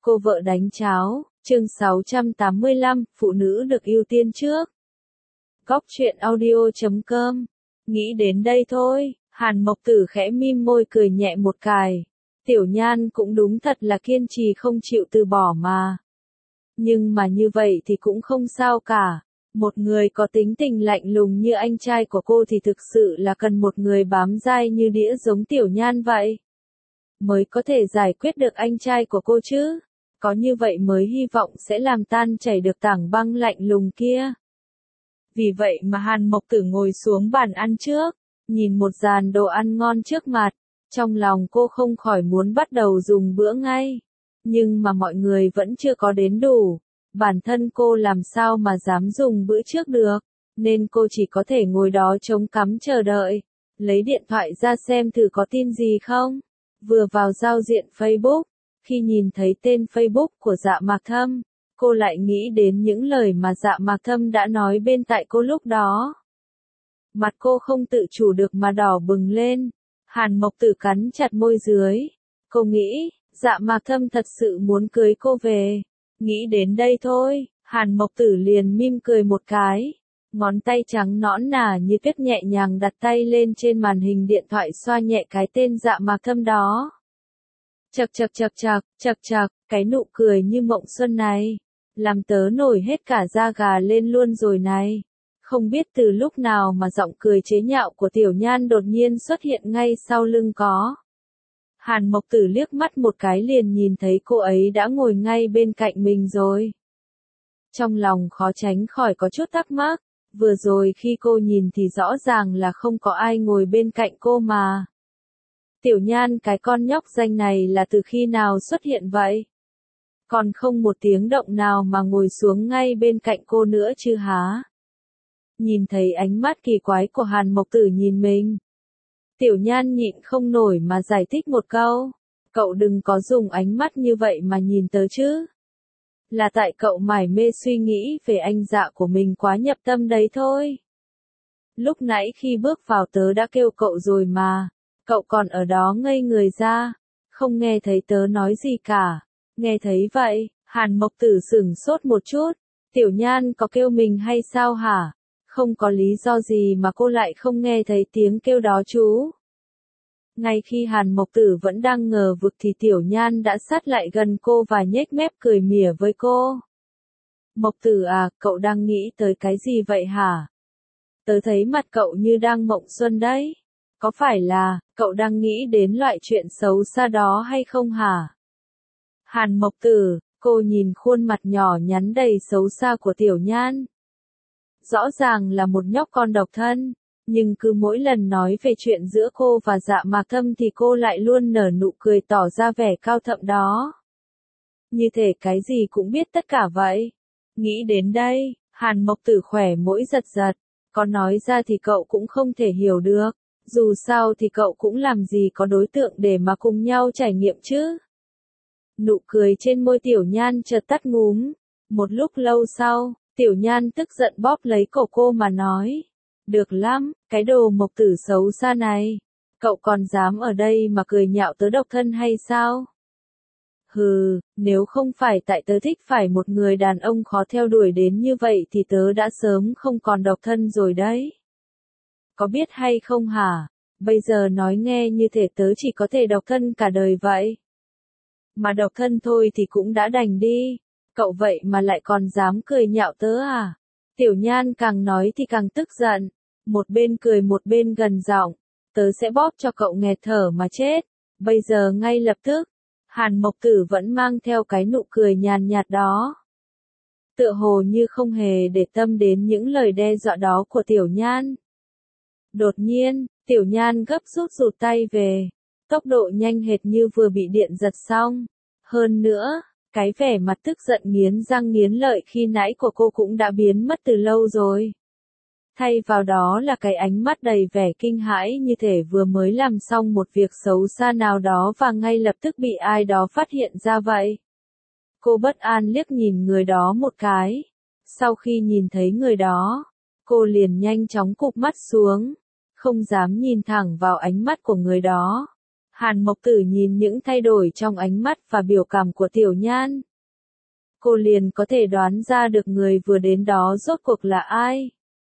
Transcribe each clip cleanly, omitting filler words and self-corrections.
Cô vợ đánh cháo, chương 685, phụ nữ được ưu tiên trước. Góc truyện audio.com. Nghĩ đến đây thôi, Hàn Mộc Tử khẽ mím môi cười nhẹ một cái. Tiểu Nhan cũng đúng thật là kiên trì không chịu từ bỏ mà. Nhưng mà như vậy thì cũng không sao cả. Một người có tính tình lạnh lùng như anh trai của cô thì thực sự là cần một người bám dai như đĩa giống Tiểu Nhan vậy. Mới có thể giải quyết được anh trai của cô chứ. Có như vậy mới hy vọng sẽ làm tan chảy được tảng băng lạnh lùng kia. Vì vậy mà Hàn Mộc Tử ngồi xuống bàn ăn trước, nhìn một dàn đồ ăn ngon trước mặt, trong lòng cô không khỏi muốn bắt đầu dùng bữa ngay. Nhưng mà mọi người vẫn chưa có đến đủ, bản thân cô làm sao mà dám dùng bữa trước được, nên cô chỉ có thể ngồi đó chống cằm chờ đợi, lấy điện thoại ra xem thử có tin gì không. Vừa vào giao diện Facebook, khi nhìn thấy tên Facebook của Dạ Mạc Thâm, cô lại nghĩ đến những lời mà Dạ Mạc Thâm đã nói bên tai cô lúc đó. Mặt cô không tự chủ được mà đỏ bừng lên. Hàn Mộc Tử cắn chặt môi dưới. Cô nghĩ, Dạ Mạc Thâm thật sự muốn cưới cô về. Nghĩ đến đây thôi, Hàn Mộc Tử liền mỉm cười một cái. Ngón tay trắng nõn nà như tuyết nhẹ nhàng đặt tay lên trên màn hình điện thoại xoa nhẹ cái tên Dạ Mạc Thâm đó. Chậc chậc chậc chậc, chậc chậc, cái nụ cười như mộng xuân này, làm tớ nổi hết cả da gà lên luôn rồi này. Không biết từ lúc nào mà giọng cười chế nhạo của Tiểu Nhan đột nhiên xuất hiện ngay sau lưng có. Hàn Mộc Tử liếc mắt một cái liền nhìn thấy cô ấy đã ngồi ngay bên cạnh mình rồi. Trong lòng khó tránh khỏi có chút thắc mắc, vừa rồi khi cô nhìn thì rõ ràng là không có ai ngồi bên cạnh cô mà. Tiểu Nhan cái con nhóc danh này là từ khi nào xuất hiện vậy? Còn không một tiếng động nào mà ngồi xuống ngay bên cạnh cô nữa chứ hả? Nhìn thấy ánh mắt kỳ quái của Hàn Mộc Tử nhìn mình. Tiểu Nhan nhịn không nổi mà giải thích một câu. Cậu đừng có dùng ánh mắt như vậy mà nhìn tớ chứ. Là tại cậu mải mê suy nghĩ về anh Dạ của mình quá nhập tâm đấy thôi. Lúc nãy khi bước vào tớ đã kêu cậu rồi mà. Cậu còn ở đó ngây người ra, không nghe thấy tớ nói gì cả. Nghe thấy vậy, Hàn Mộc Tử sửng sốt một chút. Tiểu Nhan có kêu mình hay sao hả? Không có lý do gì mà cô lại không nghe thấy tiếng kêu đó chú. Ngay khi Hàn Mộc Tử vẫn đang ngờ vực thì Tiểu Nhan đã sát lại gần cô và nhếch mép cười mỉa với cô. Mộc Tử à, cậu đang nghĩ tới cái gì vậy hả? Tớ thấy mặt cậu như đang mộng xuân đấy. Có phải là, cậu đang nghĩ đến loại chuyện xấu xa đó hay không hả? Hàn Mộc Tử, cô nhìn khuôn mặt nhỏ nhắn đầy xấu xa của Tiểu Nhan. Rõ ràng là một nhóc con độc thân, nhưng cứ mỗi lần nói về chuyện giữa cô và Dạ Mạc Thâm thì cô lại luôn nở nụ cười tỏ ra vẻ cao thậm đó. Như thể cái gì cũng biết tất cả vậy. Nghĩ đến đây, Hàn Mộc Tử khỏe mũi giật giật, có nói ra thì cậu cũng không thể hiểu được. Dù sao thì cậu cũng làm gì có đối tượng để mà cùng nhau trải nghiệm chứ. Nụ cười trên môi Tiểu Nhan chợt tắt ngúm. Một lúc lâu sau, Tiểu Nhan tức giận bóp lấy cổ cô mà nói. Được lắm, cái đồ Mộc Tử xấu xa này. Cậu còn dám ở đây mà cười nhạo tớ độc thân hay sao? Hừ, nếu không phải tại tớ thích phải một người đàn ông khó theo đuổi đến như vậy thì tớ đã sớm không còn độc thân rồi đấy. Có biết hay không hả? Bây giờ nói nghe như thể tớ chỉ có thể độc thân cả đời vậy. Mà độc thân thôi thì cũng đã đành đi. Cậu vậy mà lại còn dám cười nhạo tớ à? Tiểu Nhan càng nói thì càng tức giận. Một bên cười một bên gần giọng. Tớ sẽ bóp cho cậu nghẹt thở mà chết. Bây giờ ngay lập tức. Hàn Mộc Tử vẫn mang theo cái nụ cười nhàn nhạt đó. Tựa hồ như không hề để tâm đến những lời đe dọa đó của Tiểu Nhan. Đột nhiên, Tiểu Nhan gấp rút rụt tay về, tốc độ nhanh hệt như vừa bị điện giật xong. Hơn nữa, cái vẻ mặt tức giận nghiến răng nghiến lợi khi nãy của cô cũng đã biến mất từ lâu rồi. Thay vào đó là cái ánh mắt đầy vẻ kinh hãi như thể vừa mới làm xong một việc xấu xa nào đó và ngay lập tức bị ai đó phát hiện ra vậy. Cô bất an liếc nhìn người đó một cái. Sau khi nhìn thấy người đó, cô liền nhanh chóng cụp mắt xuống. Không dám nhìn thẳng vào ánh mắt của người đó. Hàn Mộc Tử nhìn những thay đổi trong ánh mắt và biểu cảm của Tiểu Nhan. Cô liền có thể đoán ra được người vừa đến đó rốt cuộc là ai.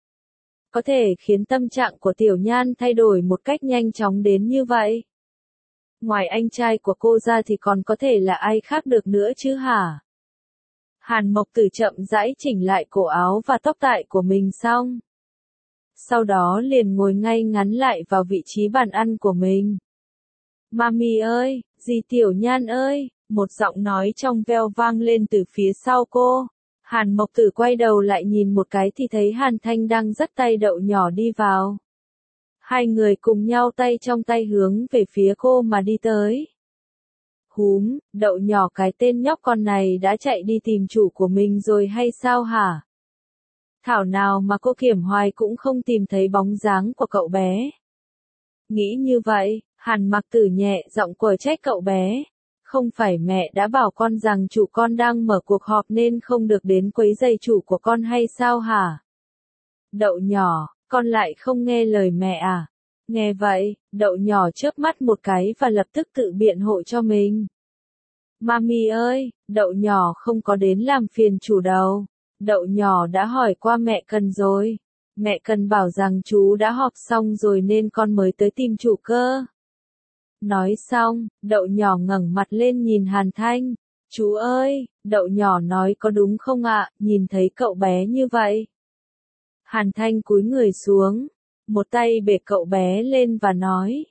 Có thể khiến tâm trạng của Tiểu Nhan thay đổi một cách nhanh chóng đến như vậy. Ngoài anh trai của cô ra thì còn có thể là ai khác được nữa chứ hả? Hàn Mộc Tử chậm rãi chỉnh lại cổ áo và tóc tai của mình xong. Sau đó liền ngồi ngay ngắn lại vào vị trí bàn ăn của mình. Mami ơi, dì Tiểu Nhan ơi, một giọng nói trong veo vang lên từ phía sau cô. Hàn Mộc Tử quay đầu lại nhìn một cái thì thấy Hàn Thanh đang dắt tay Đậu Nhỏ đi vào. Hai người cùng nhau tay trong tay hướng về phía cô mà đi tới. Húm, Đậu Nhỏ cái tên nhóc con này đã chạy đi tìm chủ của mình rồi hay sao hả? Thảo nào mà cô kiểm hoài cũng không tìm thấy bóng dáng của cậu bé. Nghĩ như vậy, Hàn Mặc Tử nhẹ giọng quở trách cậu bé. Không phải mẹ đã bảo con rằng chủ con đang mở cuộc họp nên không được đến quấy rầy chủ của con hay sao hả? Đậu Nhỏ, con lại không nghe lời mẹ à? Nghe vậy, Đậu Nhỏ chớp mắt một cái và lập tức tự biện hộ cho mình. Mami ơi, Đậu Nhỏ không có đến làm phiền chủ đâu. Đậu Nhỏ đã hỏi qua mẹ Cần rồi. Mẹ Cần bảo rằng chú đã họp xong rồi nên con mới tới tìm chủ cơ. Nói xong, Đậu Nhỏ ngẩng mặt lên nhìn Hàn Thanh. Chú ơi, Đậu Nhỏ nói có đúng không ạ, nhìn thấy cậu bé như vậy. Hàn Thanh cúi người xuống, một tay bế cậu bé lên và nói.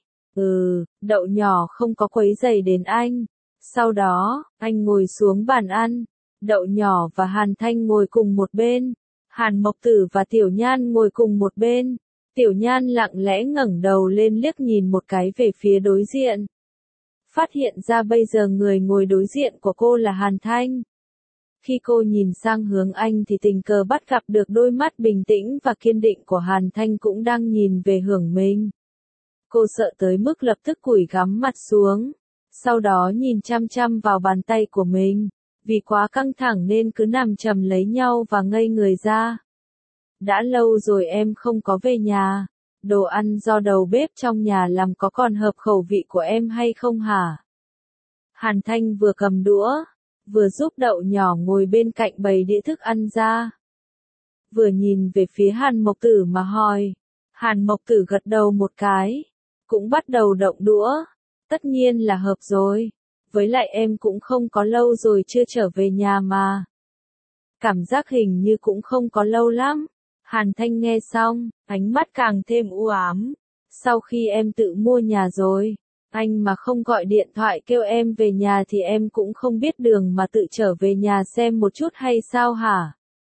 Đậu Nhỏ không có quấy rầy đến anh. Sau đó, anh ngồi xuống bàn ăn. Đậu Nhỏ và Hàn Thanh ngồi cùng một bên. Hàn Mộc Tử và Tiểu Nhan ngồi cùng một bên. Tiểu Nhan lặng lẽ ngẩng đầu lên liếc nhìn một cái về phía đối diện. Phát hiện ra bây giờ người ngồi đối diện của cô là Hàn Thanh. Khi cô nhìn sang hướng anh thì tình cờ bắt gặp được đôi mắt bình tĩnh và kiên định của Hàn Thanh cũng đang nhìn về hướng mình. Cô sợ tới mức lập tức cúi gằm mặt xuống. Sau đó nhìn chăm chăm vào bàn tay của mình. Vì quá căng thẳng nên cứ nằm chầm lấy nhau và ngây người ra. Đã lâu rồi em không có về nhà. Đồ ăn do đầu bếp trong nhà làm có còn hợp khẩu vị của em hay không hả? Hàn Thanh vừa cầm đũa, vừa giúp Đậu Nhỏ ngồi bên cạnh bày đĩa thức ăn ra. Vừa nhìn về phía Hàn Mộc Tử mà hỏi. Hàn Mộc Tử gật đầu một cái. Cũng bắt đầu động đũa. Tất nhiên là hợp rồi. Với lại em cũng không có lâu rồi chưa trở về nhà mà. Cảm giác hình như cũng không có lâu lắm. Hàn Thanh nghe xong, ánh mắt càng thêm u ám. Sau khi em tự mua nhà rồi, anh mà không gọi điện thoại kêu em về nhà thì em cũng không biết đường mà tự trở về nhà xem một chút hay sao hả?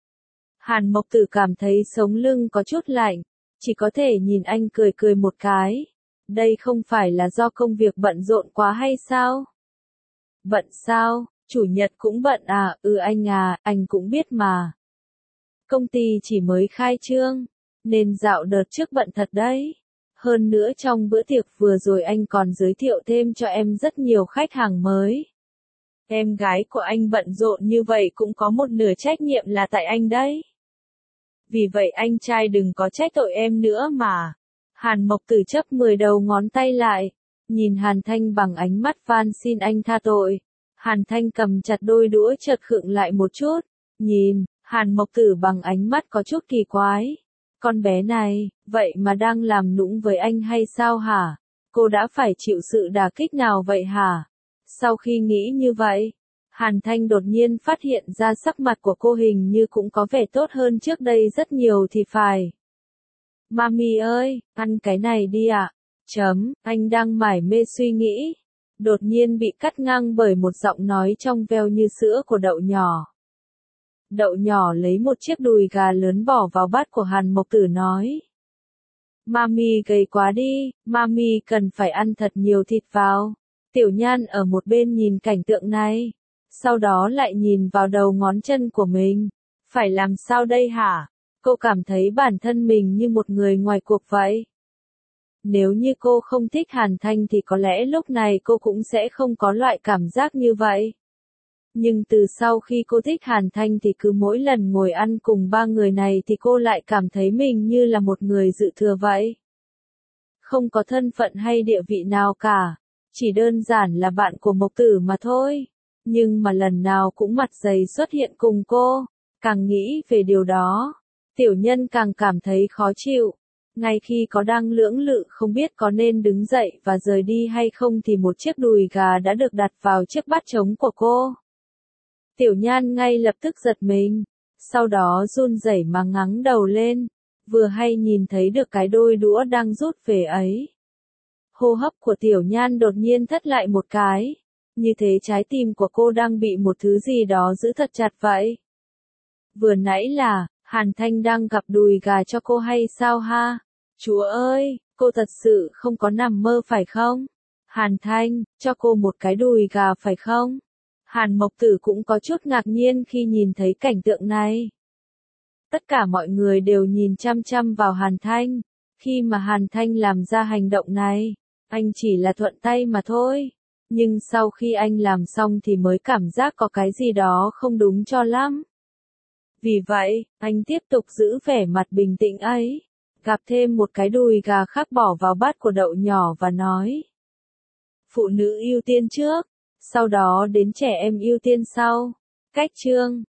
Hàn Mộc Tử cảm thấy sống lưng có chút lạnh, chỉ có thể nhìn anh cười cười một cái. Đây không phải là do công việc bận rộn quá hay sao? Bận sao? Chủ nhật cũng bận à? Anh cũng biết mà. Công ty chỉ mới khai trương, nên dạo đợt trước bận thật đấy. Hơn nữa trong bữa tiệc vừa rồi anh còn giới thiệu thêm cho em rất nhiều khách hàng mới. Em gái của anh bận rộn như vậy cũng có một nửa trách nhiệm là tại anh đấy. Vì vậy anh trai đừng có trách tội em nữa mà. Hàn Mộc Tử chấp 10 đầu ngón tay lại, nhìn Hàn Thanh bằng ánh mắt van xin anh tha tội. Hàn Thanh cầm chặt đôi đũa chợt khựng lại một chút, nhìn Hàn Mộc Tử bằng ánh mắt có chút kỳ quái. Con bé này, vậy mà đang làm nũng với anh hay sao hả? Cô đã phải chịu sự đả kích nào vậy hả? Sau khi nghĩ như vậy, Hàn Thanh đột nhiên phát hiện ra sắc mặt của cô hình như cũng có vẻ tốt hơn trước đây rất nhiều thì phải. Mami ơi, ăn cái này đi ạ. Anh đang mải mê suy nghĩ. Đột nhiên bị cắt ngang bởi một giọng nói trong veo như sữa của Đậu Nhỏ. Đậu Nhỏ lấy một chiếc đùi gà lớn bỏ vào bát của Hàn Mộc Tử nói. Mami gầy quá đi, Mami cần phải ăn thật nhiều thịt vào. Tiểu Nhan ở một bên nhìn cảnh tượng này. Sau đó lại nhìn vào đầu ngón chân của mình. Phải làm sao đây hả? Cô cảm thấy bản thân mình như một người ngoài cuộc vậy. Nếu như cô không thích Hàn Thanh thì có lẽ lúc này cô cũng sẽ không có loại cảm giác như vậy. Nhưng từ sau khi cô thích Hàn Thanh thì cứ mỗi lần ngồi ăn cùng ba người này thì cô lại cảm thấy mình như là một người dự thừa vậy. Không có thân phận hay địa vị nào cả. chỉ đơn giản là bạn của Mộc Tử mà thôi. Nhưng mà lần nào cũng mặt dày xuất hiện cùng cô, càng nghĩ về điều đó, tiểu nhân càng cảm thấy khó chịu. Ngay khi có đang lưỡng lự không biết có nên đứng dậy và rời đi hay không thì một chiếc đùi gà đã được đặt vào chiếc bát trống của cô. Tiểu Nhan ngay lập tức giật mình, sau đó run rẩy mà ngẩng đầu lên, vừa hay nhìn thấy được cái đôi đũa đang rút về ấy. Hô hấp của Tiểu Nhan đột nhiên thắt lại một cái, như thế trái tim của cô đang bị một thứ gì đó giữ thật chặt vậy. Vừa nãy là, Hàn Thanh đang gặp đùi gà cho cô hay sao ha? Chúa ơi, cô thật sự không có nằm mơ phải không? Hàn Thanh, cho cô một cái đùi gà phải không? Hàn Mộc Tử cũng có chút ngạc nhiên khi nhìn thấy cảnh tượng này. Tất cả mọi người đều nhìn chăm chăm vào Hàn Thanh. Khi mà Hàn Thanh làm ra hành động này, anh chỉ là thuận tay mà thôi. Nhưng sau khi anh làm xong thì mới cảm giác có cái gì đó không đúng cho lắm. Vì vậy, anh tiếp tục giữ vẻ mặt bình tĩnh ấy, gắp thêm một cái đùi gà khác bỏ vào bát của Đậu Nhỏ và nói. Phụ nữ ưu tiên trước, sau đó đến trẻ em ưu tiên sau. Cách chương